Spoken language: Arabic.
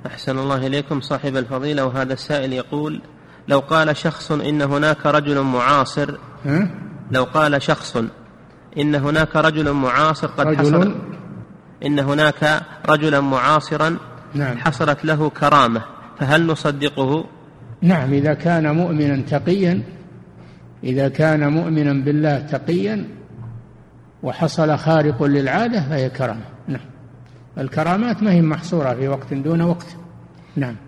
أحسن الله إليكم صاحب الفضيلة. وهذا السائل يقول: لو قال شخص إن هناك رجل معاصر لو قال شخص إن هناك رجل معاصر قد حصل إن هناك رجلا معاصرا نعم. حصلت له كرامة، فهل نصدقه؟ نعم، إذا كان مؤمنا تقيا، إذا كان مؤمنا بالله تقيا وحصل خارق للعادة فهي كرامة. نعم، الكرامات ما هي محصورة في وقت دون وقت. نعم.